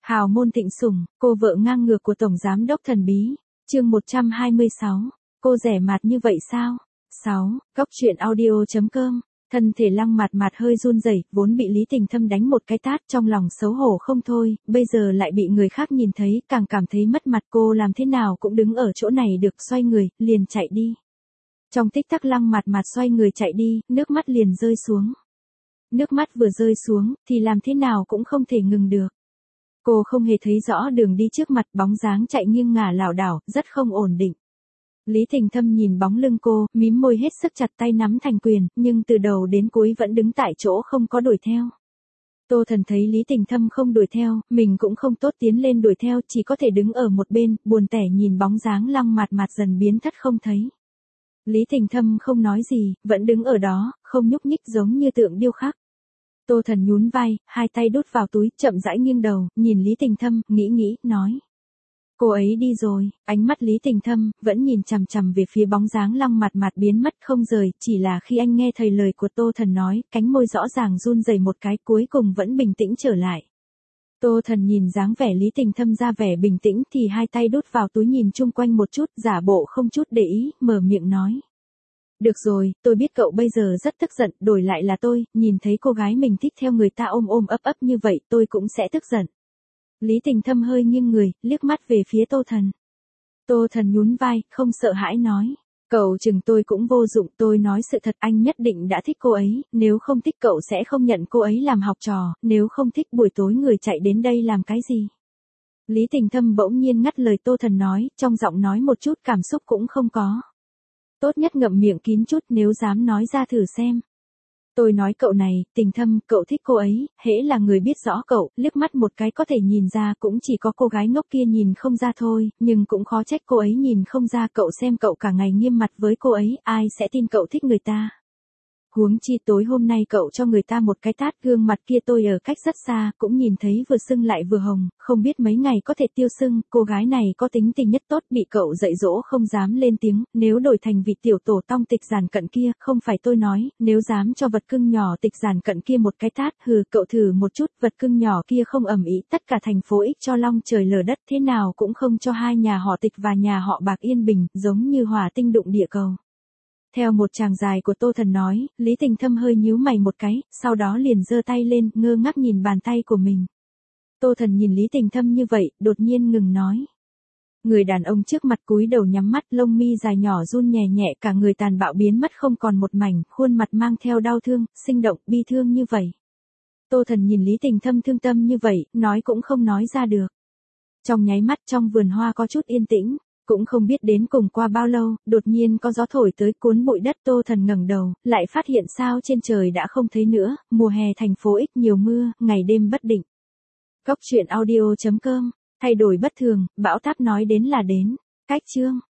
Hào môn thịnh sủng, cô vợ ngang ngược của Tổng Giám đốc thần bí. Chương 126. Cô rẻ mạt như vậy sao? 6. Góc truyện audio.com. Thân thể Lăng Mạt Mạt hơi run rẩy, vốn bị Lý Tình Thâm đánh một cái tát trong lòng xấu hổ không thôi, bây giờ lại bị người khác nhìn thấy, càng cảm thấy mất mặt. Cô làm thế nào cũng đứng ở chỗ này được, xoay người, liền chạy đi. Trong tích tắc Lăng Mạt Mạt xoay người chạy đi, nước mắt liền rơi xuống. Nước mắt vừa rơi xuống, thì làm thế nào cũng không thể ngừng được. Cô không hề thấy rõ đường đi trước mặt, bóng dáng chạy nghiêng ngả lảo đảo, rất không ổn định. Lý Tình Thâm nhìn bóng lưng cô, mím môi hết sức chặt tay nắm thành quyền, nhưng từ đầu đến cuối vẫn đứng tại chỗ không có đuổi theo. Tô Thần thấy Lý Tình Thâm không đuổi theo, mình cũng không tốt tiến lên đuổi theo, chỉ có thể đứng ở một bên, buồn tẻ nhìn bóng dáng Lăng Mạt Mạt dần biến thất không thấy. Lý Tình Thâm không nói gì, vẫn đứng ở đó, không nhúc nhích giống như tượng điêu khắc. Tô Thần nhún vai, hai tay đút vào túi, chậm rãi nghiêng đầu, nhìn Lý Tình Thâm, nghĩ, nói. Cô ấy đi rồi, ánh mắt Lý Tình Thâm vẫn nhìn chằm chằm về phía bóng dáng Lăng Mạt Mạt biến mất không rời, chỉ là khi anh nghe thấy lời của Tô Thần nói, cánh môi rõ ràng run rẩy một cái, cuối cùng vẫn bình tĩnh trở lại. Tô Thần nhìn dáng vẻ Lý Tình Thâm ra vẻ bình tĩnh thì hai tay đút vào túi nhìn chung quanh một chút, giả bộ không chút để ý, mở miệng nói. Được rồi, tôi biết cậu bây giờ rất tức giận, đổi lại là tôi, nhìn thấy cô gái mình thích theo người ta ôm ấp như vậy, tôi cũng sẽ tức giận. Lý Tình Thâm hơi nghiêng người, liếc mắt về phía Tô Thần. Tô Thần nhún vai, không sợ hãi nói. Cậu chừng tôi cũng vô dụng, tôi nói sự thật, anh nhất định đã thích cô ấy, nếu không thích cậu sẽ không nhận cô ấy làm học trò, nếu không thích buổi tối người chạy đến đây làm cái gì. Lý Tình Thâm bỗng nhiên ngắt lời Tô Thần nói, trong giọng nói một chút cảm xúc cũng không có. Tốt nhất ngậm miệng kín chút, nếu dám nói ra thử xem. Tôi nói cậu này, Tình Thâm, cậu thích cô ấy, hễ là người biết rõ cậu, liếc mắt một cái có thể nhìn ra, cũng chỉ có cô gái ngốc kia nhìn không ra thôi, nhưng cũng khó trách cô ấy nhìn không ra. Cậu xem cậu cả ngày nghiêm mặt với cô ấy, ai sẽ tin cậu thích người ta. Huống chi tối hôm nay cậu cho người ta một cái tát, gương mặt kia tôi ở cách rất xa, cũng nhìn thấy vừa sưng lại vừa hồng, không biết mấy ngày có thể tiêu sưng. Cô gái này có tính tình nhất tốt, bị cậu dạy dỗ không dám lên tiếng, nếu đổi thành vị tiểu tổ tong Tịch Giản Cận kia, không phải tôi nói, nếu dám cho vật cưng nhỏ Tịch Giản Cận kia một cái tát, cậu thử một chút, vật cưng nhỏ kia không ầm ĩ, tất cả thành phố X cho long trời lở đất, thế nào cũng không cho hai nhà họ Tịch và nhà họ Bạc yên bình, giống như hỏa tinh đụng địa cầu. Theo một tràng dài của Tô Thần nói, Lý Tình Thâm hơi nhíu mày một cái, sau đó liền giơ tay lên, ngơ ngác nhìn bàn tay của mình. Tô Thần nhìn Lý Tình Thâm như vậy, đột nhiên ngừng nói. Người đàn ông trước mặt cúi đầu nhắm mắt, lông mi dài nhỏ run nhẹ nhẹ, cả người tàn bạo biến mất không còn một mảnh, khuôn mặt mang theo đau thương, sinh động, bi thương như vậy. Tô Thần nhìn Lý Tình Thâm thương tâm như vậy, nói cũng không nói ra được. Trong nháy mắt trong vườn hoa có chút yên tĩnh. Cũng không biết đến cùng qua bao lâu, đột nhiên có gió thổi tới cuốn bụi đất. Tô Thần ngẩng đầu, lại phát hiện sao trên trời đã không thấy nữa, mùa hè thành phố X nhiều mưa, ngày đêm bất định. Góc truyện audio.com, thay đổi bất thường, bão táp nói đến là đến. Cách chương.